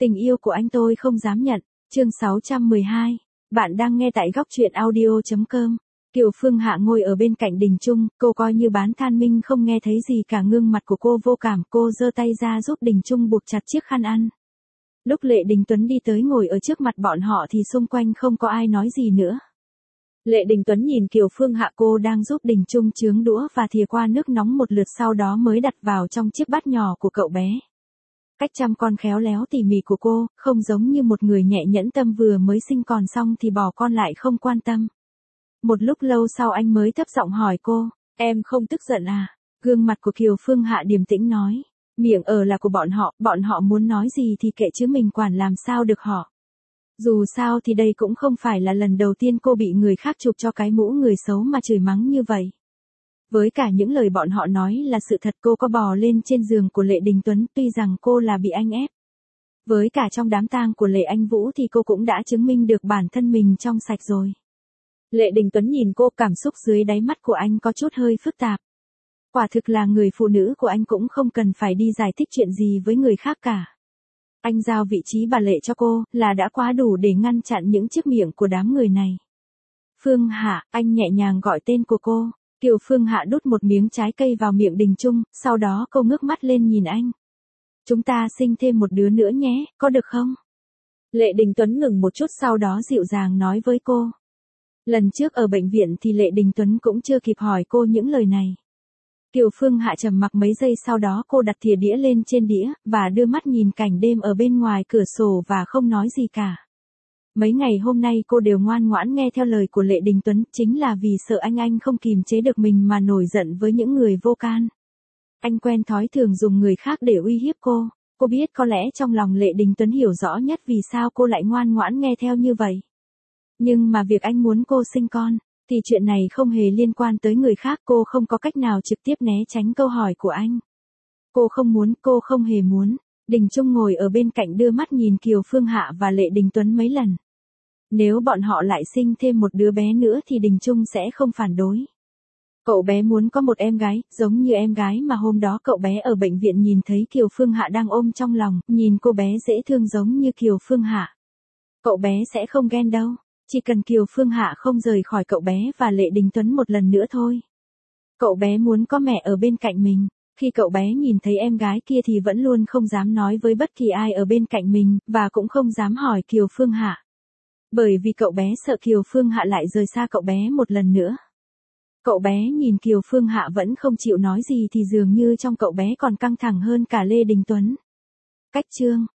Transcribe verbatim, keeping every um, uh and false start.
Tình yêu của anh tôi không dám nhận. Chương sáu trăm mười hai. Bạn đang nghe tại góc truyện audio chấm com. Kiều Phương Hạ ngồi ở bên cạnh Đình Trung, cô coi như bán than minh không nghe thấy gì cả, gương mặt của cô vô cảm, cô giơ tay ra giúp Đình Trung buộc chặt chiếc khăn ăn. Lúc Lệ Đình Tuấn đi tới ngồi ở trước mặt bọn họ thì xung quanh không có ai nói gì nữa. Lệ Đình Tuấn nhìn Kiều Phương Hạ, cô đang giúp Đình Trung chướng đũa và thìa qua nước nóng một lượt, sau đó mới đặt vào trong chiếc bát nhỏ của cậu bé. Cách chăm con khéo léo tỉ mỉ của cô, không giống như một người nhẹ nhẫn tâm vừa mới sinh còn xong thì bỏ con lại không quan tâm. Một lúc lâu sau anh mới thấp giọng hỏi cô, em không tức giận à? Gương mặt của Kiều Phương Hạ điềm tĩnh nói, miệng ở là của bọn họ, bọn họ muốn nói gì thì kệ chứ mình quản làm sao được họ. Dù sao thì đây cũng không phải là lần đầu tiên cô bị người khác chụp cho cái mũ người xấu mà chửi mắng như vậy. Với cả những lời bọn họ nói là sự thật, cô có bò lên trên giường của Lệ Đình Tuấn, tuy rằng cô là bị anh ép. Với cả trong đám tang của Lệ Anh Vũ thì cô cũng đã chứng minh được bản thân mình trong sạch rồi. Lệ Đình Tuấn nhìn cô, cảm xúc dưới đáy mắt của anh có chút hơi phức tạp. Quả thực là người phụ nữ của anh cũng không cần phải đi giải thích chuyện gì với người khác cả. Anh giao vị trí bà Lệ cho cô, là đã quá đủ để ngăn chặn những chiếc miệng của đám người này. Phương Hạ, anh nhẹ nhàng gọi tên của cô. Kiều Phương Hạ đút một miếng trái cây vào miệng Đình Trung, sau đó cô ngước mắt lên nhìn anh. Chúng ta sinh thêm một đứa nữa nhé, có được không? Lệ Đình Tuấn ngừng một chút, sau đó dịu dàng nói với cô. Lần trước ở bệnh viện thì Lệ Đình Tuấn cũng chưa kịp hỏi cô những lời này. Kiều Phương Hạ trầm mặc mấy giây, sau đó cô đặt thìa đĩa lên trên đĩa, và đưa mắt nhìn cảnh đêm ở bên ngoài cửa sổ và không nói gì cả. Mấy ngày hôm nay cô đều ngoan ngoãn nghe theo lời của Lệ Đình Tuấn, chính là vì sợ anh anh không kìm chế được mình mà nổi giận với những người vô can. Anh quen thói thường dùng người khác để uy hiếp cô. Cô biết có lẽ trong lòng Lệ Đình Tuấn hiểu rõ nhất vì sao cô lại ngoan ngoãn nghe theo như vậy. Nhưng mà việc anh muốn cô sinh con, thì chuyện này không hề liên quan tới người khác, cô không có cách nào trực tiếp né tránh câu hỏi của anh. Cô không muốn, cô không hề muốn. Đình Trung ngồi ở bên cạnh đưa mắt nhìn Kiều Phương Hạ và Lệ Đình Tuấn mấy lần. Nếu bọn họ lại sinh thêm một đứa bé nữa thì Đình Trung sẽ không phản đối. Cậu bé muốn có một em gái, giống như em gái mà hôm đó cậu bé ở bệnh viện nhìn thấy Kiều Phương Hạ đang ôm trong lòng, nhìn cô bé dễ thương giống như Kiều Phương Hạ. Cậu bé sẽ không ghen đâu, chỉ cần Kiều Phương Hạ không rời khỏi cậu bé và Lệ Đình Tuấn một lần nữa thôi. Cậu bé muốn có mẹ ở bên cạnh mình. Khi cậu bé nhìn thấy em gái kia thì vẫn luôn không dám nói với bất kỳ ai ở bên cạnh mình, và cũng không dám hỏi Kiều Phương Hạ. Bởi vì cậu bé sợ Kiều Phương Hạ lại rời xa cậu bé một lần nữa. Cậu bé nhìn Kiều Phương Hạ vẫn không chịu nói gì thì dường như trong cậu bé còn căng thẳng hơn cả Lê Đình Tuấn. Cách chương